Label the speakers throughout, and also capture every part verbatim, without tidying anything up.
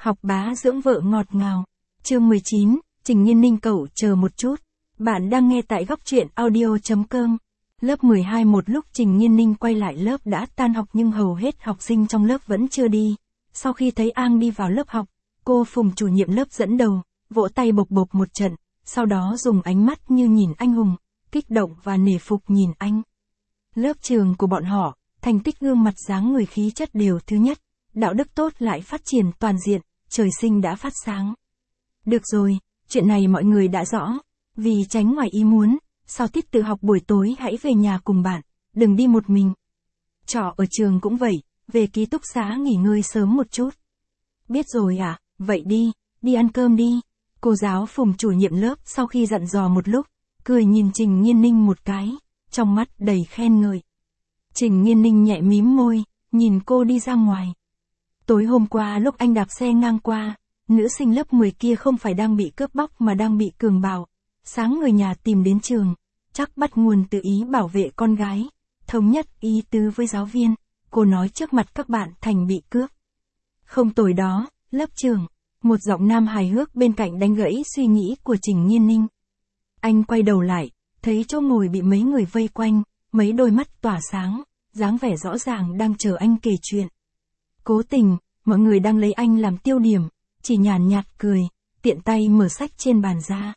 Speaker 1: Học bá dưỡng vợ ngọt ngào. Chương mười chín, Trình Nhiên Ninh cậu chờ một chút. Bạn đang nghe tại góc truyện audio.com. Lớp mười hai một lúc Trình Nhiên Ninh quay lại lớp đã tan học nhưng hầu hết học sinh trong lớp vẫn chưa đi. Sau khi thấy An đi vào lớp học, cô Phùng chủ nhiệm lớp dẫn đầu, vỗ tay bộc bộc một trận, sau đó dùng ánh mắt như nhìn anh hùng, kích động và nể phục nhìn anh. Lớp trường của bọn họ, thành tích gương mặt dáng người khí chất đều thứ nhất, đạo đức tốt lại phát triển toàn diện, trời sinh đã phát sáng. Được rồi, chuyện này mọi người đã rõ, vì tránh ngoài ý muốn, sau tiết tự học buổi tối hãy về nhà cùng bạn, đừng đi một mình. Trọ ở trường cũng vậy, về ký túc xá nghỉ ngơi sớm một chút. Biết rồi à, vậy đi, đi ăn cơm đi. Cô giáo Phùng chủ nhiệm lớp sau khi dặn dò một lúc, cười nhìn Trình Nhiên Ninh một cái, trong mắt đầy khen ngợi. Trình Nhiên Ninh nhẹ mím môi, nhìn cô đi ra ngoài. Tối hôm qua lúc anh đạp xe ngang qua, nữ sinh lớp mười kia không phải đang bị cướp bóc mà đang bị cường bạo. Sáng người nhà tìm đến trường, chắc bắt nguồn từ ý bảo vệ con gái, thống nhất ý tứ với giáo viên, cô nói trước mặt các bạn thành bị cướp. Không tồi đó, lớp trưởng, một giọng nam hài hước bên cạnh đánh gãy suy nghĩ của Trình Nhiên Ninh. Anh quay đầu lại, thấy chỗ ngồi bị mấy người vây quanh, mấy đôi mắt tỏa sáng, dáng vẻ rõ ràng đang chờ anh kể chuyện. Cố tình, mọi người đang lấy anh làm tiêu điểm, chỉ nhàn nhạt cười, tiện tay mở sách trên bàn ra.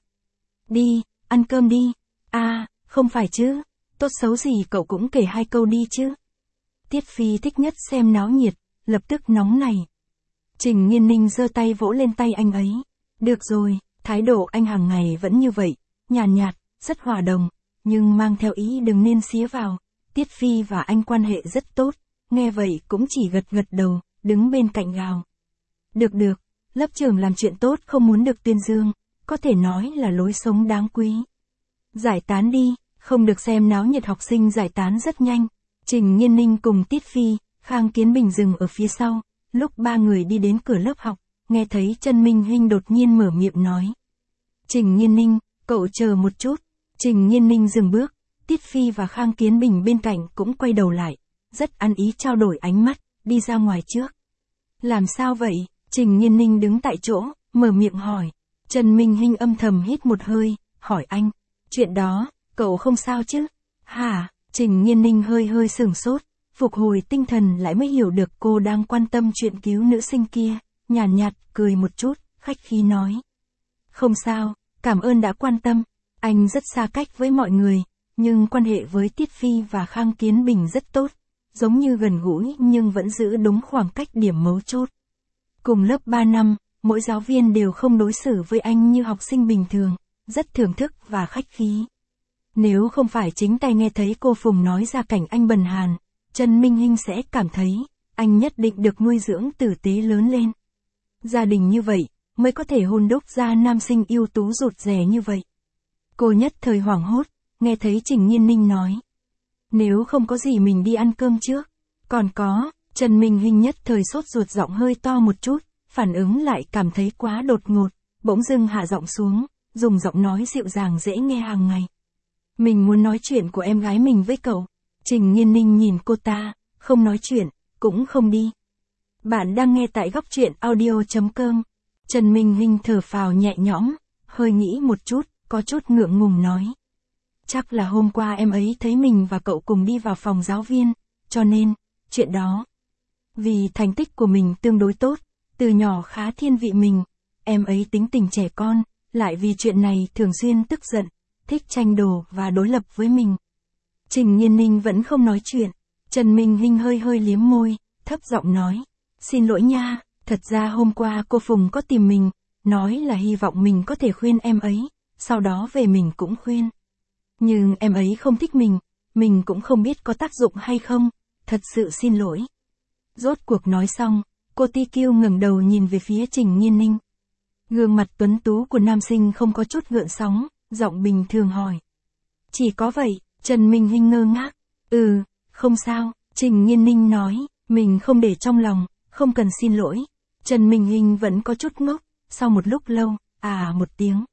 Speaker 1: Đi, ăn cơm đi. À, không phải chứ, tốt xấu gì cậu cũng kể hai câu đi chứ. Tiết Phi thích nhất xem náo nhiệt, lập tức nóng này. Trình Nhiên Ninh giơ tay vỗ lên tay anh ấy. Được rồi, thái độ anh hàng ngày vẫn như vậy, nhàn nhạt, rất hòa đồng, nhưng mang theo ý đừng nên xía vào. Tiết Phi và anh quan hệ rất tốt, nghe vậy cũng chỉ gật gật đầu, đứng bên cạnh gào. Được được, lớp trưởng làm chuyện tốt không muốn được tuyên dương, có thể nói là lối sống đáng quý. Giải tán đi, không được xem náo nhiệt học sinh giải tán rất nhanh. Trình Nhiên Ninh cùng Tiết Phi, Khang Kiến Bình dừng ở phía sau, lúc ba người đi đến cửa lớp học, nghe thấy Trần Minh Hinh đột nhiên mở miệng nói. Trình Nhiên Ninh, cậu chờ một chút. Trình Nhiên Ninh dừng bước, Tiết Phi và Khang Kiến Bình bên cạnh cũng quay đầu lại, rất ăn ý trao đổi ánh mắt, đi ra ngoài trước. Làm sao vậy? Trình Nhiên Ninh đứng tại chỗ, mở miệng hỏi. Trần Minh Hinh âm thầm hít một hơi, hỏi anh. Chuyện đó, cậu không sao chứ? Hả? Trình Nhiên Ninh hơi hơi sửng sốt, phục hồi tinh thần lại mới hiểu được cô đang quan tâm chuyện cứu nữ sinh kia, nhàn nhạt, cười một chút, khách khí nói. Không sao, cảm ơn đã quan tâm, anh rất xa cách với mọi người, nhưng quan hệ với Tiết Phi và Khang Kiến Bình rất tốt, giống như gần gũi nhưng vẫn giữ đúng khoảng cách điểm mấu chốt. Cùng lớp ba năm, mỗi giáo viên đều không đối xử với anh như học sinh bình thường, rất thưởng thức và khách khí. Nếu không phải chính tay nghe thấy cô Phùng nói ra cảnh anh bần hàn, Trần Minh Hinh sẽ cảm thấy, anh nhất định được nuôi dưỡng tử tế lớn lên. Gia đình như vậy, mới có thể hôn đúc ra nam sinh ưu tú rụt rè như vậy. Cô nhất thời hoảng hốt, nghe thấy Trình Nhiên Ninh nói. Nếu không có gì mình đi ăn cơm trước. Còn có, Trần Minh Hinh nhất thời sốt ruột giọng hơi to một chút, phản ứng lại cảm thấy quá đột ngột, bỗng dưng hạ giọng xuống, dùng giọng nói dịu dàng dễ nghe hàng ngày. Mình muốn nói chuyện của em gái mình với cậu. Trình Nhiên Ninh nhìn cô ta, không nói chuyện, cũng không đi. Bạn đang nghe tại góc truyện audio.com. Trần Minh Hinh thở phào nhẹ nhõm, hơi nghĩ một chút, có chút ngượng ngùng nói. Chắc là hôm qua em ấy thấy mình và cậu cùng đi vào phòng giáo viên, cho nên, chuyện đó. Vì thành tích của mình tương đối tốt, từ nhỏ khá thiên vị mình, em ấy tính tình trẻ con, lại vì chuyện này thường xuyên tức giận, thích tranh đồ và đối lập với mình. Trình Nhiên Ninh vẫn không nói chuyện, Trần Minh Hinh hơi hơi liếm môi, thấp giọng nói. Xin lỗi nha, thật ra hôm qua cô Phùng có tìm mình, nói là hy vọng mình có thể khuyên em ấy, sau đó về mình cũng khuyên. Nhưng em ấy không thích mình, mình cũng không biết có tác dụng hay không, thật sự xin lỗi. Rốt cuộc nói xong, cô Ti Kiêu ngẩng đầu nhìn về phía Trình Nhiên Ninh. Gương mặt tuấn tú của nam sinh không có chút gợn sóng, giọng bình thường hỏi. Chỉ có vậy, Trần Minh Hinh ngơ ngác. Ừ, không sao, Trình Nhiên Ninh nói, mình không để trong lòng, không cần xin lỗi. Trần Minh Hinh vẫn có chút ngốc, sau một lúc lâu, à một tiếng.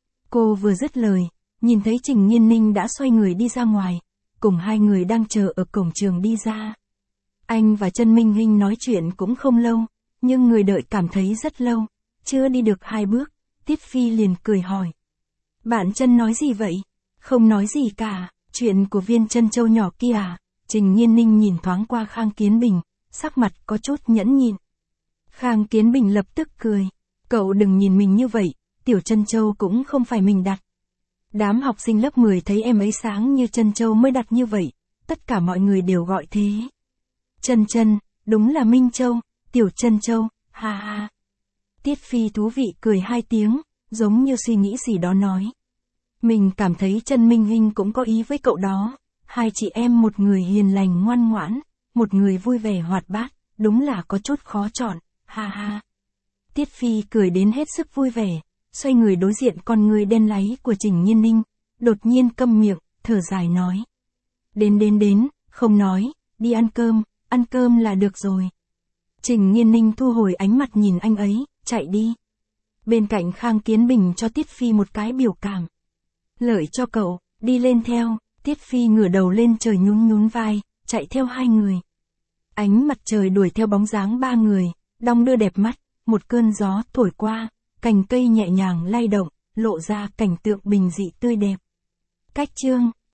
Speaker 1: Cô vừa dứt lời, nhìn thấy Trình Nhiên Ninh đã xoay người đi ra ngoài, cùng hai người đang chờ ở cổng trường đi ra. Anh và Trần Minh Hinh nói chuyện cũng không lâu, nhưng người đợi cảm thấy rất lâu, chưa đi được hai bước, Tiết Phi liền cười hỏi. Bạn Trân nói gì vậy? Không nói gì cả, chuyện của viên Trân Châu nhỏ kia à? Trình Nhiên Ninh nhìn thoáng qua Khang Kiến Bình, sắc mặt có chút nhẫn nhịn. Khang Kiến Bình lập tức cười, cậu đừng nhìn mình như vậy, tiểu Trân Châu cũng không phải mình đặt. Đám học sinh lớp mười thấy em ấy sáng như Trân Châu mới đặt như vậy, tất cả mọi người đều gọi thế. Trân Trân, đúng là Minh Châu, tiểu Trân Châu, ha ha. Tiết Phi thú vị cười hai tiếng, giống như suy nghĩ gì đó nói. Mình cảm thấy Trân Minh Hinh cũng có ý với cậu đó, hai chị em một người hiền lành ngoan ngoãn, một người vui vẻ hoạt bát, đúng là có chút khó chọn, ha ha. Tiết Phi cười đến hết sức vui vẻ, xoay người đối diện con người đen láy của Trình Nhiên Ninh, đột nhiên câm miệng, thở dài nói. Đến đến đến, không nói, đi ăn cơm, ăn cơm là được rồi. Trình Nhiên Ninh thu hồi ánh mặt nhìn anh ấy, chạy đi. Bên cạnh Khang Kiến Bình cho Tiết Phi một cái biểu cảm. Lợi cho cậu, đi lên theo, Tiết Phi ngửa đầu lên trời nhún nhún vai, chạy theo hai người. Ánh mặt trời đuổi theo bóng dáng ba người, đong đưa đẹp mắt, một cơn gió thổi qua, cành cây nhẹ nhàng lay động, lộ ra cảnh tượng bình dị tươi đẹp. Cách chương